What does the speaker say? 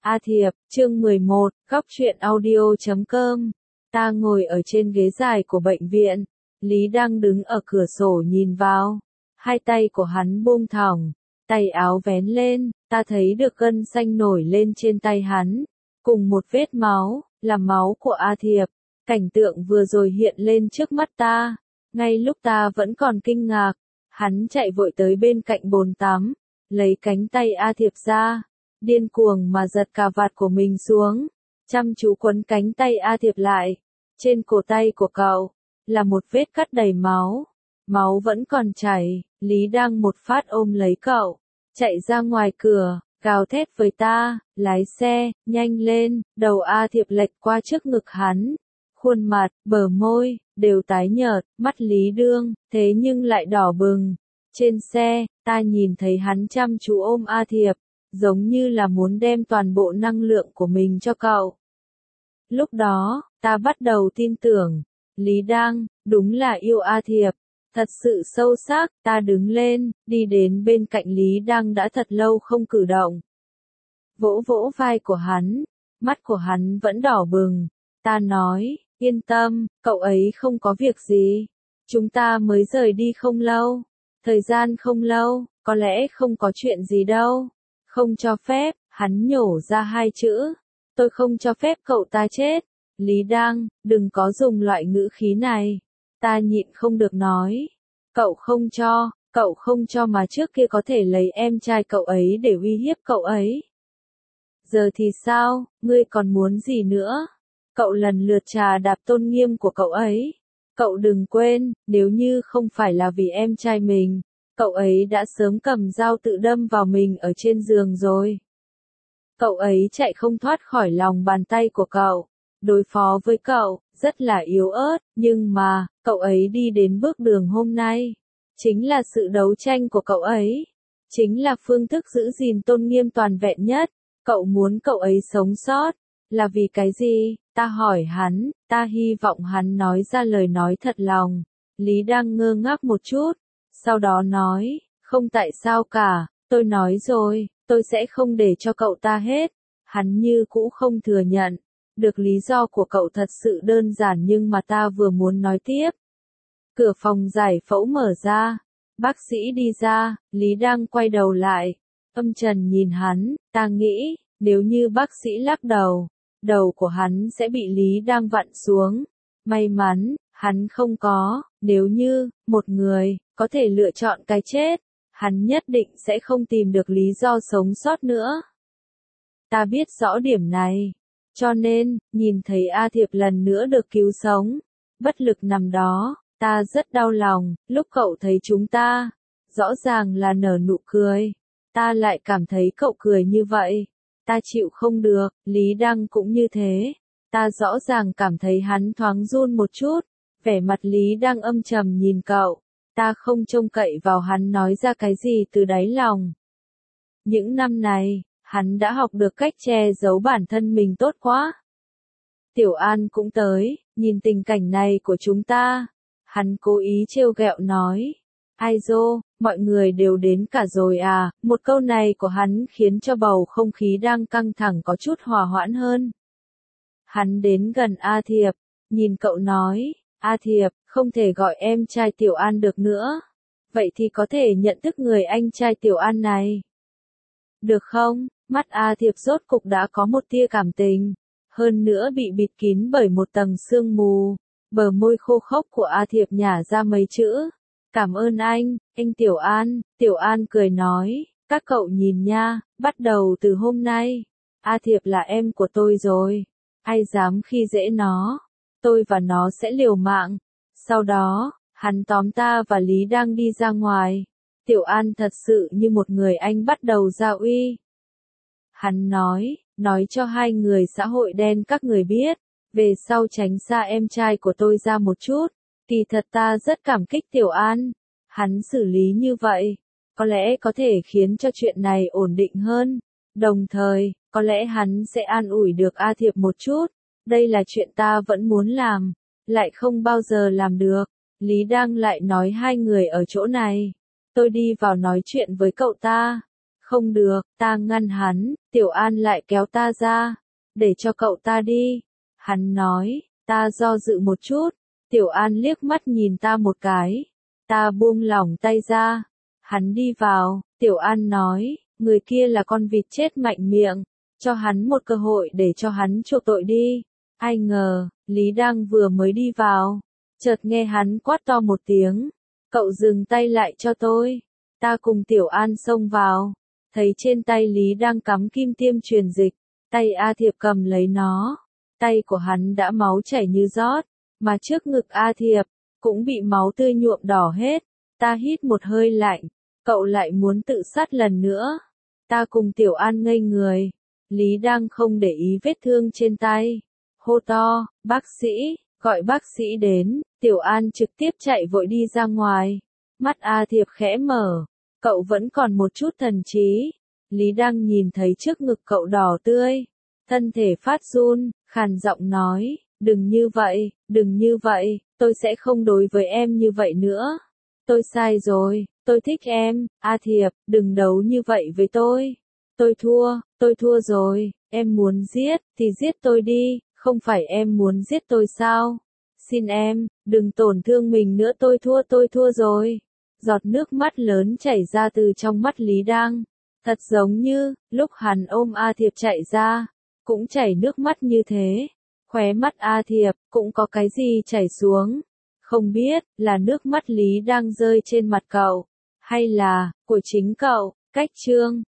A Thiệp, chương 11, góc truyện audio.com. Ta ngồi ở trên ghế dài của bệnh viện, Lý đang đứng ở cửa sổ nhìn vào. Hai tay của hắn buông thõng, tay áo vén lên, ta thấy được gân xanh nổi lên trên tay hắn, cùng một vết máu, là máu của A Thiệp. Cảnh tượng vừa rồi hiện lên trước mắt ta, ngay lúc ta vẫn còn kinh ngạc, hắn chạy vội tới bên cạnh bồn tắm, lấy cánh tay A Thiệp ra, điên cuồng mà giật cà vạt của mình xuống, chăm chú quấn cánh tay A Thiệp lại. Trên cổ tay của cậu, là một vết cắt đầy máu, máu vẫn còn chảy. Lý đang một phát ôm lấy cậu, chạy ra ngoài cửa, gào thét với ta, lái xe, nhanh lên. Đầu A Thiệp lệch qua trước ngực hắn, khuôn mặt, bờ môi, đều tái nhợt, mắt Lý Đương, thế nhưng lại đỏ bừng. Trên xe, ta nhìn thấy hắn chăm chú ôm A Thiệp, giống như là muốn đem toàn bộ năng lượng của mình cho cậu. Lúc đó, ta bắt đầu tin tưởng, Lý Đăng, đúng là yêu A Thiệp, thật sự sâu sắc. Ta đứng lên, đi đến bên cạnh Lý Đăng đã thật lâu không cử động. Vỗ vỗ vai của hắn, mắt của hắn vẫn đỏ bừng. Ta nói, yên tâm, cậu ấy không có việc gì. Chúng ta mới rời đi không lâu, thời gian không lâu, có lẽ không có chuyện gì đâu. Không cho phép, hắn nhổ ra hai chữ. Tôi không cho phép cậu ta chết. Lý Đăng, đừng có dùng loại ngữ khí này. Ta nhịn không được nói. Cậu không cho mà trước kia có thể lấy em trai cậu ấy để uy hiếp cậu ấy. Giờ thì sao, ngươi còn muốn gì nữa? Cậu lần lượt trà đạp tôn nghiêm của cậu ấy. Cậu đừng quên, nếu như không phải là vì em trai mình, cậu ấy đã sớm cầm dao tự đâm vào mình ở trên giường rồi. Cậu ấy chạy không thoát khỏi lòng bàn tay của cậu. Đối phó với cậu, rất là yếu ớt, nhưng mà, cậu ấy đi đến bước đường hôm nay. Chính là sự đấu tranh của cậu ấy. Chính là phương thức giữ gìn tôn nghiêm toàn vẹn nhất. Cậu muốn cậu ấy sống sót. Là vì cái gì? Ta hỏi hắn, ta hy vọng hắn nói ra lời nói thật lòng. Lý đang ngơ ngác một chút. Sau đó nói, không tại sao cả, tôi nói rồi, tôi sẽ không để cho cậu ta hết. Hắn như cũ không thừa nhận. Được lý do của cậu thật sự đơn giản nhưng mà ta vừa muốn nói tiếp. Cửa phòng giải phẫu mở ra. Bác sĩ đi ra, Lý đang quay đầu lại. Âm trần nhìn hắn, ta nghĩ, nếu như bác sĩ lắc đầu, đầu của hắn sẽ bị Lý đang vặn xuống. May mắn, hắn không có. Nếu như, một người, có thể lựa chọn cái chết, hắn nhất định sẽ không tìm được lý do sống sót nữa. Ta biết rõ điểm này. Cho nên, nhìn thấy A Thiệp lần nữa được cứu sống, bất lực nằm đó, ta rất đau lòng. Lúc cậu thấy chúng ta, rõ ràng là nở nụ cười, ta lại cảm thấy cậu cười như vậy. Ta chịu không được. Lý Đăng cũng như thế. Ta rõ ràng cảm thấy hắn thoáng run một chút. Vẻ mặt Lý Đăng âm trầm nhìn cậu. Ta không trông cậy vào hắn nói ra cái gì từ đáy lòng. Những năm này, hắn đã học được cách che giấu bản thân mình tốt quá. Tiểu An cũng tới, nhìn tình cảnh này của chúng ta. Hắn cố ý trêu ghẹo nói. Ai dô, mọi người đều đến cả rồi à. Một câu này của hắn khiến cho bầu không khí đang căng thẳng có chút hòa hoãn hơn. Hắn đến gần A Thiệp, nhìn cậu nói. A Thiệp, không thể gọi em trai Tiểu An được nữa. Vậy thì có thể nhận thức người anh trai Tiểu An này. Được không? Mắt A Thiệp rốt cục đã có một tia cảm tình. Hơn nữa bị bịt kín bởi một tầng sương mù. Bờ môi khô khốc của A Thiệp nhả ra mấy chữ. Cảm ơn anh Tiểu An. Tiểu An cười nói, các cậu nhìn nha, bắt đầu từ hôm nay, A Thiệp là em của tôi rồi. Ai dám khi dễ nó, tôi và nó sẽ liều mạng. Sau đó, hắn tóm ta và Lý đang đi ra ngoài. Tiểu An thật sự như một người anh bắt đầu ra uy. Hắn nói cho hai người xã hội đen các người biết, về sau tránh xa em trai của tôi ra một chút. Kỳ thật ta rất cảm kích Tiểu An. Hắn xử lý như vậy, có lẽ có thể khiến cho chuyện này ổn định hơn. Đồng thời, có lẽ hắn sẽ an ủi được A Thiệp một chút. Đây là chuyện ta vẫn muốn làm, lại không bao giờ làm được. Lý đang lại nói hai người ở chỗ này. Tôi đi vào nói chuyện với cậu ta. Không được, ta ngăn hắn, Tiểu An lại kéo ta ra, để cho cậu ta đi. Hắn nói, ta do dự một chút, Tiểu An liếc mắt nhìn ta một cái, ta buông lỏng tay ra, hắn đi vào, Tiểu An nói, người kia là con vịt chết mạnh miệng, cho hắn một cơ hội để cho hắn chuộc tội đi. Ai ngờ, Lý Đăng vừa mới đi vào, chợt nghe hắn quát to một tiếng, cậu dừng tay lại cho tôi. Ta cùng Tiểu An xông vào, thấy trên tay Lý Đăng cắm kim tiêm truyền dịch, tay A Thiệp cầm lấy nó, tay của hắn đã máu chảy như rót, mà trước ngực A Thiệp cũng bị máu tươi nhuộm đỏ hết. Ta hít một hơi lạnh, cậu lại muốn tự sát lần nữa. Ta cùng Tiểu An ngây người, Lý Đăng không để ý vết thương trên tay, hô to, bác sĩ, gọi bác sĩ đến. Tiểu An trực tiếp chạy vội đi ra ngoài, mắt A Thiệp khẽ mở, cậu vẫn còn một chút thần trí. Lý Đăng nhìn thấy trước ngực cậu đỏ tươi, thân thể phát run, khàn giọng nói, đừng như vậy, tôi sẽ không đối với em như vậy nữa. Tôi sai rồi, tôi thích em, A Thiệp, đừng đấu như vậy với tôi. Tôi thua rồi, em muốn giết, thì giết tôi đi, không phải em muốn giết tôi sao? Xin em, đừng tổn thương mình nữa, tôi thua rồi. Giọt nước mắt lớn chảy ra từ trong mắt Lý Đăng, thật giống như, lúc hắn ôm A Thiệp chạy ra, cũng chảy nước mắt như thế. Khóe mắt A Thiệp, cũng có cái gì chảy xuống. Không biết, là nước mắt Lý Đăng rơi trên mặt cậu, hay là, của chính cậu. Cách chương